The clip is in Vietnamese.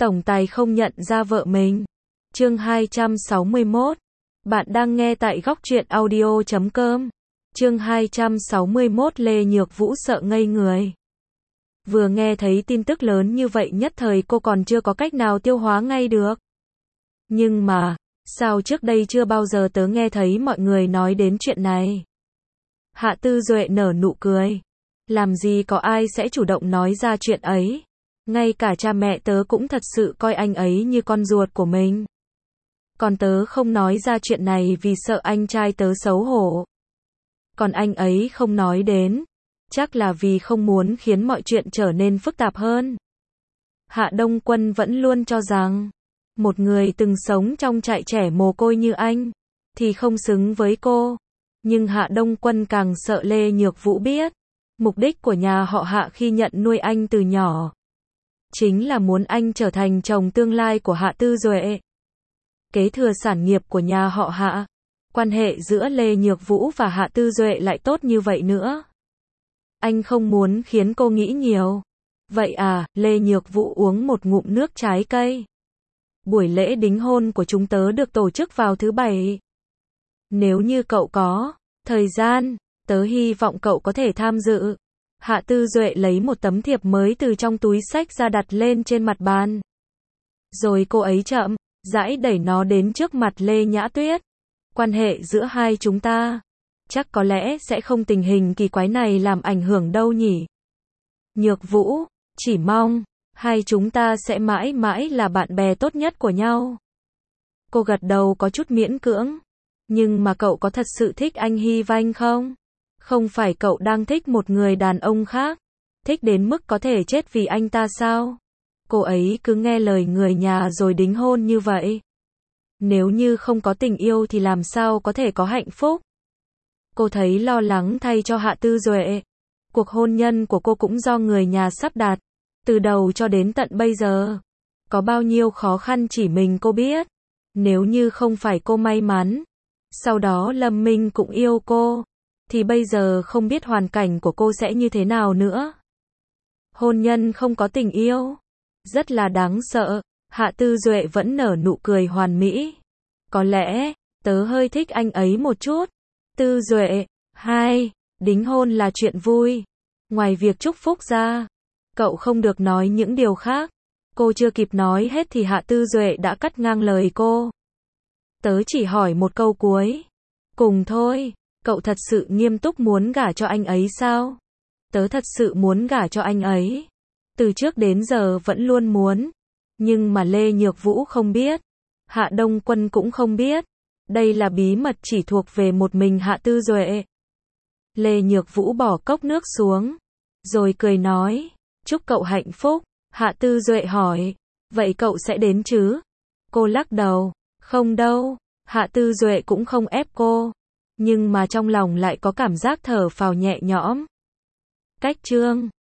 tổng tài không nhận ra vợ mình. Chương 261. Bạn đang nghe tại góc truyện audio.com. Chương 261. Lê Nhược Vũ sợ ngây người. Vừa nghe thấy tin tức lớn như vậy nhất thời cô còn chưa có cách nào tiêu hóa ngay được. Nhưng mà, sao trước đây chưa bao giờ tớ nghe thấy mọi người nói đến chuyện này? Hạ Tư Duệ nở nụ cười. Làm gì có ai sẽ chủ động nói ra chuyện ấy. Ngay cả cha mẹ tớ cũng thật sự coi anh ấy như con ruột của mình. Còn tớ không nói ra chuyện này vì sợ anh trai tớ xấu hổ. Còn anh ấy không nói đến, chắc là vì không muốn khiến mọi chuyện trở nên phức tạp hơn. Hạ Đông Quân vẫn luôn cho rằng, một người từng sống trong trại trẻ mồ côi như anh, thì không xứng với cô. Nhưng Hạ Đông Quân càng sợ Lê Nhược Vũ biết, mục đích của nhà họ Hạ khi nhận nuôi anh từ nhỏ, chính là muốn anh trở thành chồng tương lai của Hạ Tư Duệ. Kế thừa sản nghiệp của nhà họ Hạ. Quan hệ giữa Lê Nhược Vũ và Hạ Tư Duệ lại tốt như vậy nữa. Anh không muốn khiến cô nghĩ nhiều. Vậy à, Lê Nhược Vũ uống một ngụm nước trái cây. Buổi lễ đính hôn của chúng tớ được tổ chức vào thứ Bảy. Nếu như cậu có thời gian, tớ hy vọng cậu có thể tham dự. Hạ Tư Duệ lấy một tấm thiệp mới từ trong túi xách ra đặt lên trên mặt bàn. Rồi cô ấy chậm rãi đẩy nó đến trước mặt Lê Nhã Tuyết. Quan hệ giữa hai chúng ta, chắc có lẽ sẽ không tình hình kỳ quái này làm ảnh hưởng đâu nhỉ. Nhược Vũ, chỉ mong hai chúng ta sẽ mãi mãi là bạn bè tốt nhất của nhau. Cô gật đầu có chút miễn cưỡng. Nhưng mà cậu có thật sự thích anh Hy Vanh không? Không phải cậu đang thích một người đàn ông khác, thích đến mức có thể chết vì anh ta sao? Cô ấy cứ nghe lời người nhà rồi đính hôn như vậy. Nếu như không có tình yêu thì làm sao có thể có hạnh phúc? Cô thấy lo lắng thay cho Hạ Tư Duệ. Cuộc hôn nhân của cô cũng do người nhà sắp đặt. Từ đầu cho đến tận bây giờ, có bao nhiêu khó khăn chỉ mình cô biết. Nếu như không phải cô may mắn, sau đó Lâm Minh cũng yêu cô, thì bây giờ không biết hoàn cảnh của cô sẽ như thế nào nữa. Hôn nhân không có tình yêu, rất là đáng sợ. Hạ Tư Duệ vẫn nở nụ cười hoàn mỹ. Có lẽ, tớ hơi thích anh ấy một chút. Tư Duệ, đính hôn là chuyện vui. Ngoài việc chúc phúc ra, cậu không được nói những điều khác. Cô chưa kịp nói hết thì Hạ Tư Duệ đã cắt ngang lời cô. Tớ chỉ hỏi một câu cuối cùng thôi, cậu thật sự nghiêm túc muốn gả cho anh ấy sao? Tớ thật sự muốn gả cho anh ấy. Từ trước đến giờ vẫn luôn muốn. Nhưng mà Lê Nhược Vũ không biết. Hạ Đông Quân cũng không biết. Đây là bí mật chỉ thuộc về một mình Hạ Tư Duệ. Lê Nhược Vũ bỏ cốc nước xuống, rồi cười nói, chúc cậu hạnh phúc. Hạ Tư Duệ hỏi, vậy cậu sẽ đến chứ? Cô lắc đầu, không đâu. Hạ Tư Duệ cũng không ép cô, nhưng mà trong lòng lại có cảm giác thở phào nhẹ nhõm. Cách chương